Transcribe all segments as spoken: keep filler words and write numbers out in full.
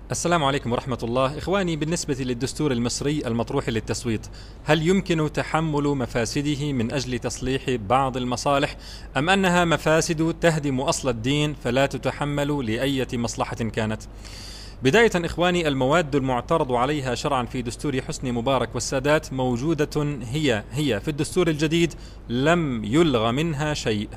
السلام عليكم ورحمة الله. إخواني، بالنسبة للدستور المصري المطروح للتصويت، هل يمكن تحمل مفاسده من أجل تصليح بعض المصالح، أم أنها مفاسد تهدم أصل الدين فلا تتحمل لأية مصلحة كانت؟ بداية إخواني، المواد المعترض عليها شرعا في دستور حسني مبارك والسادات موجودة هي هي في الدستور الجديد، لم يلغى منها شيء.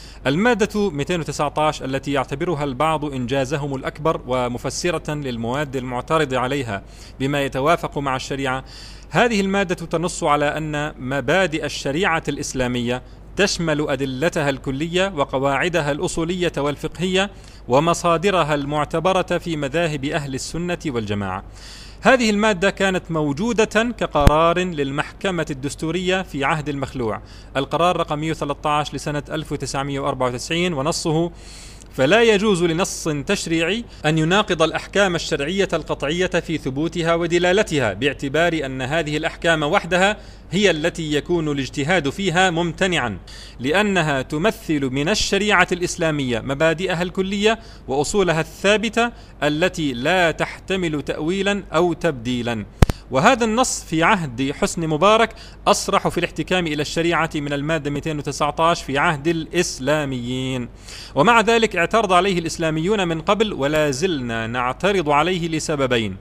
المادة مئتين وتسعة عشر التي يعتبرها البعض إنجازهم الأكبر ومفسرة للمواد المعترض عليها بما يتوافق مع الشريعة، هذه المادة تنص على أن مبادئ الشريعة الإسلامية تشمل أدلتها الكلية وقواعدها الأصولية والفقهية ومصادرها المعتبرة في مذاهب أهل السنة والجماعة. هذه المادة كانت موجودة كقرار للمحكمة الدستورية في عهد المخلوع، القرار رقم مئة وثلاثة عشر لسنة ألف وتسعمئة وأربعة وتسعين، ونصه: فلا يجوز لنص تشريعي أن يناقض الأحكام الشرعية القطعية في ثبوتها ودلالتها، باعتبار أن هذه الأحكام وحدها هي التي يكون الاجتهاد فيها ممتنعا، لأنها تمثل من الشريعة الإسلامية مبادئها الكلية وأصولها الثابتة التي لا تحتمل تأويلا أو تبديلا. وهذا النص في عهد حسني مبارك أصرح في الاحتكام إلى الشريعة من المادة مئتين وتسعة عشر في عهد الإسلاميين، ومع ذلك اعترض عليه الإسلاميون من قبل ولا زلنا نعترض عليه لسببين: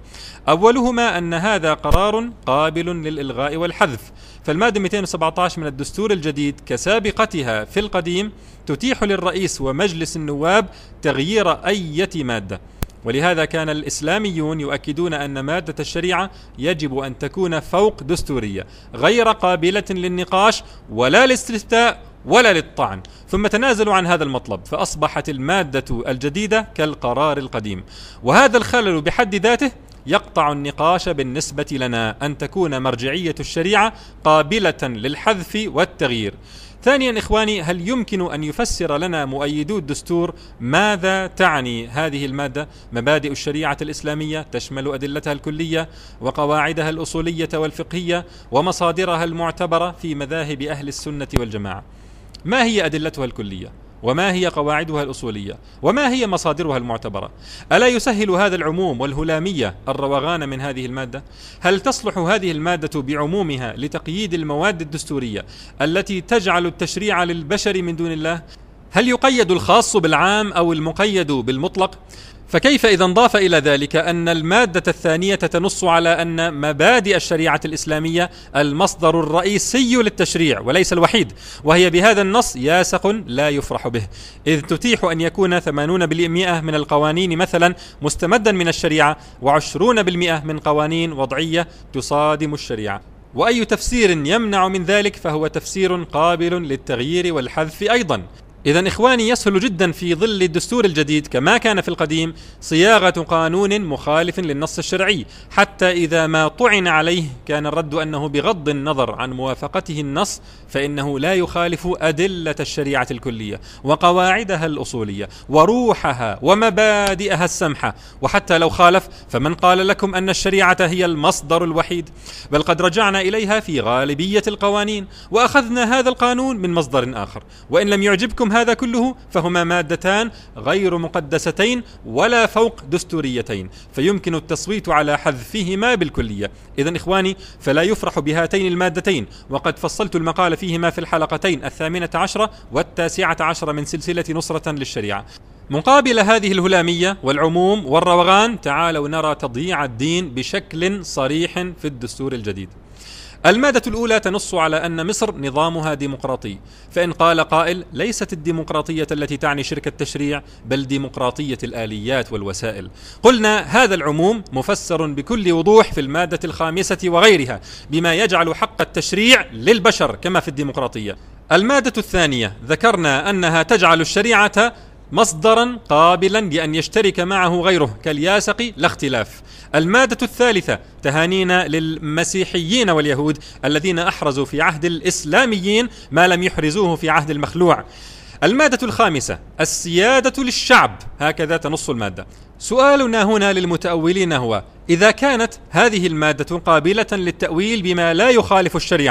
أولهما أن هذا قرار قابل للإلغاء والحذف، فالمادة مئتين وسبعة عشر من الدستور الجديد كسابقتها في القديم تتيح للرئيس ومجلس النواب تغيير أي مادة، ولهذا كان الإسلاميون يؤكدون أن مادة الشريعة يجب أن تكون فوق دستورية غير قابلة للنقاش ولا للاستفتاء ولا للطعن، ثم تنازلوا عن هذا المطلب فأصبحت المادة الجديدة كالقرار القديم. وهذا الخلل بحد ذاته يقطع النقاش بالنسبة لنا أن تكون مرجعية الشريعة قابلة للحذف والتغيير. ثانيا إخواني، هل يمكن أن يفسر لنا مؤيدو الدستور ماذا تعني هذه المادة؟ مبادئ الشريعة الإسلامية تشمل أدلتها الكلية وقواعدها الأصولية والفقهية ومصادرها المعتبرة في مذاهب أهل السنة والجماعة. ما هي أدلتها الكلية؟ وما هي قواعدها الأصولية؟ وما هي مصادرها المعتبرة؟ ألا يسهل هذا العموم والهلامية الروغان من هذه المادة؟ هل تصلح هذه المادة بعمومها لتقييد المواد الدستورية التي تجعل التشريع للبشر من دون الله؟ هل يقيد الخاص بالعام أو المقيد بالمطلق؟ فكيف إذا انضاف إلى ذلك أن المادة الثانية تنص على أن مبادئ الشريعة الإسلامية المصدر الرئيسي للتشريع وليس الوحيد، وهي بهذا النص ياسق لا يفرح به، إذ تتيح أن يكون ثمانين بالمئة من القوانين مثلا مستمدا من الشريعة وعشرون بالمئة من قوانين وضعية تصادم الشريعة. وأي تفسير يمنع من ذلك فهو تفسير قابل للتغيير والحذف أيضا. إذن إخواني، يسهل جدا في ظل الدستور الجديد كما كان في القديم صياغة قانون مخالف للنص الشرعي، حتى إذا ما طعن عليه كان الرد أنه بغض النظر عن موافقته النص فإنه لا يخالف أدلة الشريعة الكلية وقواعدها الأصولية وروحها ومبادئها السمحة، وحتى لو خالف فمن قال لكم أن الشريعة هي المصدر الوحيد؟ بل قد رجعنا إليها في غالبية القوانين وأخذنا هذا القانون من مصدر آخر، وإن لم يعجبكم هذا كله فهما مادتان غير مقدستين ولا فوق دستوريتين، فيمكن التصويت على حذفهما بالكلية. إذن إخواني، فلا يفرح بهاتين المادتين، وقد فصلت المقال فيهما في الحلقتين الثامنة عشرة والتاسعة عشرة من سلسلة نصرة للشريعة. مقابل هذه الهلامية والعموم والروغان، تعالوا نرى تضييع الدين بشكل صريح في الدستور الجديد. المادة الأولى تنص على أن مصر نظامها ديمقراطي، فإن قال قائل: ليست الديمقراطية التي تعني شرك التشريع بل ديمقراطية الآليات والوسائل، قلنا هذا العموم مفسر بكل وضوح في المادة الخامسة وغيرها بما يجعل حق التشريع للبشر كما في الديمقراطية. المادة الثانية ذكرنا أنها تجعل الشريعة مصدرا قابلا لأن يشترك معه غيره كالياسق لا اختلاف. المادة الثالثة تهانينا للمسيحيين واليهود الذين أحرزوا في عهد الإسلاميين ما لم يحرزوه في عهد المخلوع. المادة الخامسة السيادة للشعب، هكذا تنص المادة. سؤالنا هنا للمتأولين هو: إذا كانت هذه المادة قابلة للتأويل بما لا يخالف الشريعة،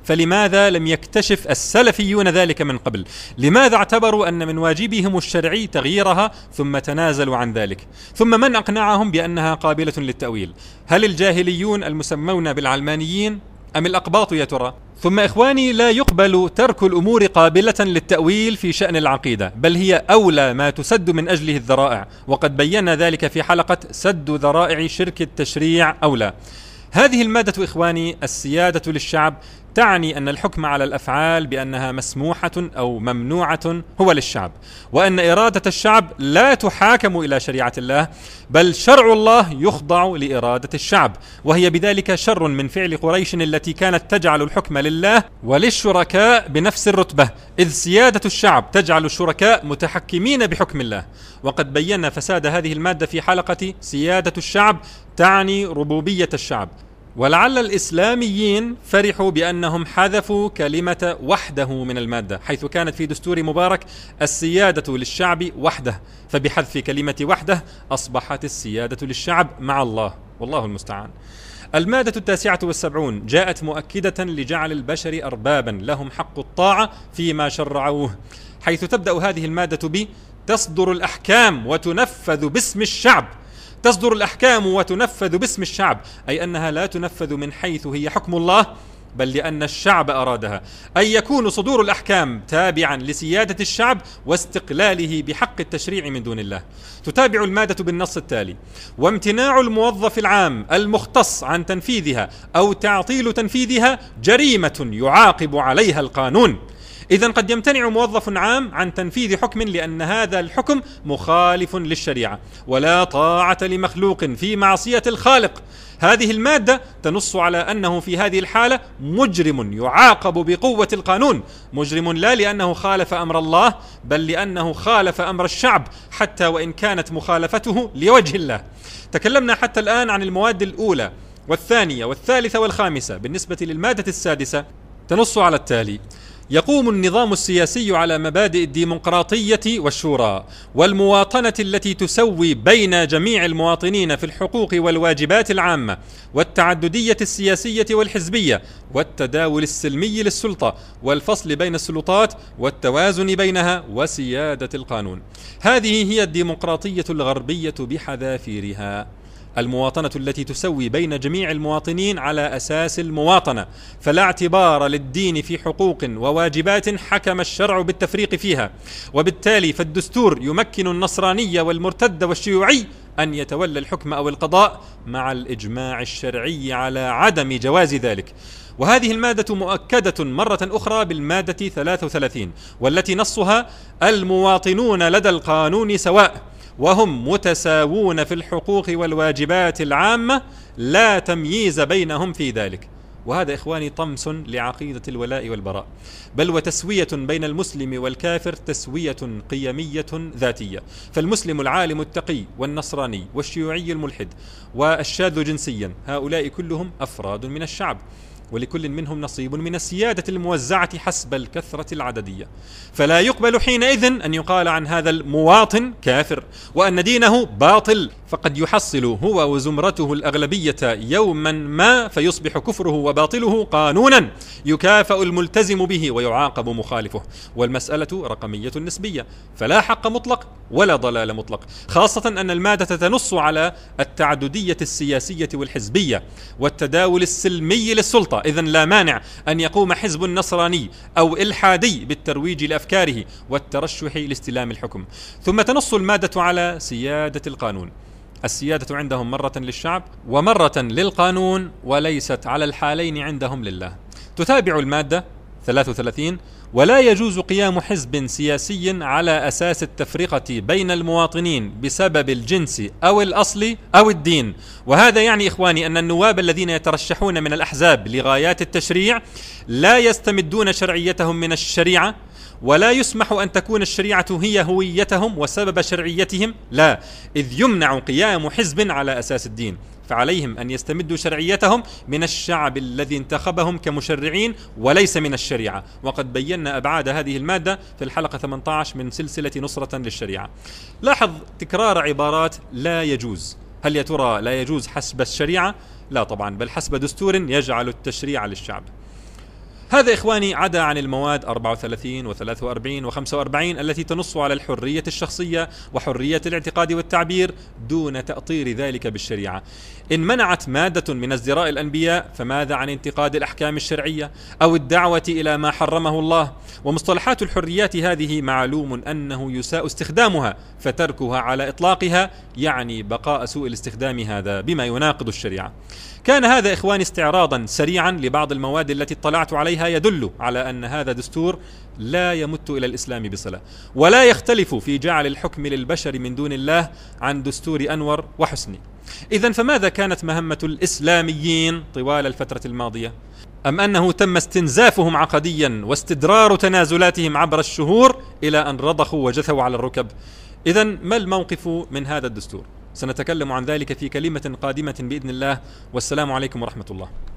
فلماذا لم يكتشف السلفيون ذلك من قبل؟ لماذا اعتبروا أن من واجبهم الشرعي تغييرها ثم تنازلوا عن ذلك؟ ثم من أقنعهم بأنها قابلة للتأويل؟ هل الجاهليون المسمون بالعلمانيين أم الأقباط يا ترى؟ ثم إخواني، لا يقبل ترك الأمور قابلة للتأويل في شأن العقيدة، بل هي أولى ما تسد من أجله الذرائع، وقد بينا ذلك في حلقة سد ذرائع شرك التشريع أولى. هذه المادة إخواني، السيادة للشعب، تعني أن الحكم على الأفعال بأنها مسموحة أو ممنوعة هو للشعب، وأن إرادة الشعب لا تحاكم إلى شريعة الله، بل شرع الله يخضع لإرادة الشعب، وهي بذلك شر من فعل قريش التي كانت تجعل الحكم لله وللشركاء بنفس الرتبة، إذ سيادة الشعب تجعل الشركاء متحكمين بحكم الله. وقد بينا فساد هذه المادة في حلقة سيادة الشعب تعني ربوبية الشعب. ولعل الإسلاميين فرحوا بأنهم حذفوا كلمة وحده من المادة، حيث كانت في دستور مبارك السيادة للشعب وحده، فبحذف كلمة وحده أصبحت السيادة للشعب مع الله، والله المستعان. المادة التاسعة والسبعون جاءت مؤكدة لجعل البشر أربابا لهم حق الطاعة فيما شرعوه، حيث تبدأ هذه المادة ب تصدر الأحكام وتنفذ باسم الشعب. تصدر الأحكام وتنفذ باسم الشعب، أي أنها لا تنفذ من حيث هي حكم الله، بل لأن الشعب أرادها، أي يكون صدور الأحكام تابعا لسيادة الشعب واستقلاله بحق التشريع من دون الله. تتابع المادة بالنص التالي: وامتناع الموظف العام المختص عن تنفيذها أو تعطيل تنفيذها جريمة يعاقب عليها القانون. إذن قد يمتنع موظف عام عن تنفيذ حكم لأن هذا الحكم مخالف للشريعة، ولا طاعة لمخلوق في معصية الخالق. هذه المادة تنص على أنه في هذه الحالة مجرم يعاقب بقوة القانون، مجرم لا لأنه خالف أمر الله، بل لأنه خالف أمر الشعب، حتى وإن كانت مخالفته لوجه الله. تكلمنا حتى الآن عن المواد الأولى والثانية والثالثة والخامسة. بالنسبة للمادة السادسة تنص على التالي: يقوم النظام السياسي على مبادئ الديمقراطية والشورى والمواطنة التي تسوي بين جميع المواطنين في الحقوق والواجبات العامة، والتعددية السياسية والحزبية، والتداول السلمي للسلطة، والفصل بين السلطات، والتوازن بينها، وسيادة القانون. هذه هي الديمقراطية الغربية بحذافيرها، المواطنة التي تسوي بين جميع المواطنين على أساس المواطنة، فلا اعتبار للدين في حقوق وواجبات حكم الشرع بالتفريق فيها، وبالتالي فالدستور يمكن النصراني والمرتد والشيوعي أن يتولى الحكم أو القضاء مع الإجماع الشرعي على عدم جواز ذلك. وهذه المادة مؤكدة مرة أخرى بالمادة ثلاثة وثلاثين، والتي نصها: المواطنون لدى القانون سواء، وهم متساوون في الحقوق والواجبات العامة، لا تمييز بينهم في ذلك. وهذا إخواني طمس لعقيدة الولاء والبراء، بل وتسوية بين المسلم والكافر، تسوية قيمية ذاتية. فالمسلم العالم التقي والنصراني والشيوعي الملحد والشاذ جنسيا، هؤلاء كلهم أفراد من الشعب، ولكل منهم نصيب من السيادة الموزعة حسب الكثرة العددية. فلا يقبل حينئذ أن يقال عن هذا المواطن كافر وأن دينه باطل، فقد يحصل هو وزمرته الأغلبية يوما ما فيصبح كفره وباطله قانونا يكافأ الملتزم به ويعاقب مخالفه. والمسألة رقمية نسبية، فلا حق مطلق ولا ضلال مطلق، خاصة أن المادة تنص على التعددية السياسية والحزبية والتداول السلمي للسلطة. إذن لا مانع أن يقوم حزب نصراني أو إلحادي بالترويج لأفكاره والترشح لاستلام الحكم. ثم تنص المادة على سيادة القانون. السيادة عندهم مرة للشعب ومرة للقانون، وليست على الحالين عندهم لله. تتابع المادة ثلاثة وثلاثين: ولا يجوز قيام حزب سياسي على أساس التفرقة بين المواطنين بسبب الجنس أو الأصل أو الدين. وهذا يعني إخواني أن النواب الذين يترشحون من الأحزاب لغايات التشريع لا يستمدون شرعيتهم من الشريعة، ولا يسمح أن تكون الشريعة هي هويتهم وسبب شرعيتهم، لا، إذ يمنع قيام حزب على أساس الدين، فعليهم أن يستمدوا شرعيتهم من الشعب الذي انتخبهم كمشرعين وليس من الشريعة. وقد بينا أبعاد هذه المادة في الحلقة ثمانية عشر من سلسلة نصرة للشريعة. لاحظ تكرار عبارات لا يجوز. هل يا ترى لا يجوز حسب الشريعة؟ لا طبعا، بل حسب دستور يجعل التشريع للشعب. هذا إخواني عدا عن المواد أربعة وثلاثين وثلاثة وأربعين وخمسة وأربعين التي تنص على الحرية الشخصية وحرية الاعتقاد والتعبير دون تأطير ذلك بالشريعة. إن منعت مادة من ازدراء الأنبياء فماذا عن انتقاد الأحكام الشرعية أو الدعوة إلى ما حرمه الله؟ ومصطلحات الحريات هذه معلوم أنه يساء استخدامها، فتركها على إطلاقها يعني بقاء سوء الاستخدام هذا بما يناقض الشريعة. كان هذا إخواني استعراضا سريعا لبعض المواد التي اطلعت عليها يدل على أن هذا دستور لا يمت إلى الإسلام بصلة، ولا يختلف في جعل الحكم للبشر من دون الله عن دستور أنور وحسني. إذن فماذا كانت مهمة الإسلاميين طوال الفترة الماضية؟ أم أنه تم استنزافهم عقديا واستدرار تنازلاتهم عبر الشهور إلى أن رضخوا وجثوا على الركب؟ إذن ما الموقف من هذا الدستور؟ سنتكلم عن ذلك في كلمة قادمة بإذن الله، والسلام عليكم ورحمة الله.